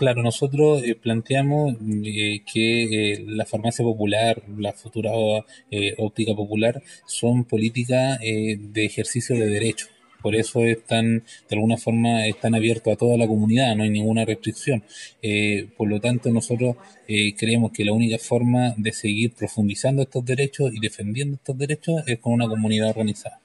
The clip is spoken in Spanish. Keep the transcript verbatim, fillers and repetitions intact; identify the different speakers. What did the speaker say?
Speaker 1: claro, nosotros eh, planteamos eh, que eh, la farmacia popular, la futura eh, óptica popular, son políticas eh, de ejercicio de derecho. Por eso están, de alguna forma, están abiertos a toda la comunidad, no hay ninguna restricción. Eh, por lo tanto, nosotros eh, creemos que la única forma de seguir profundizando estos derechos y defendiendo estos derechos es con una comunidad organizada.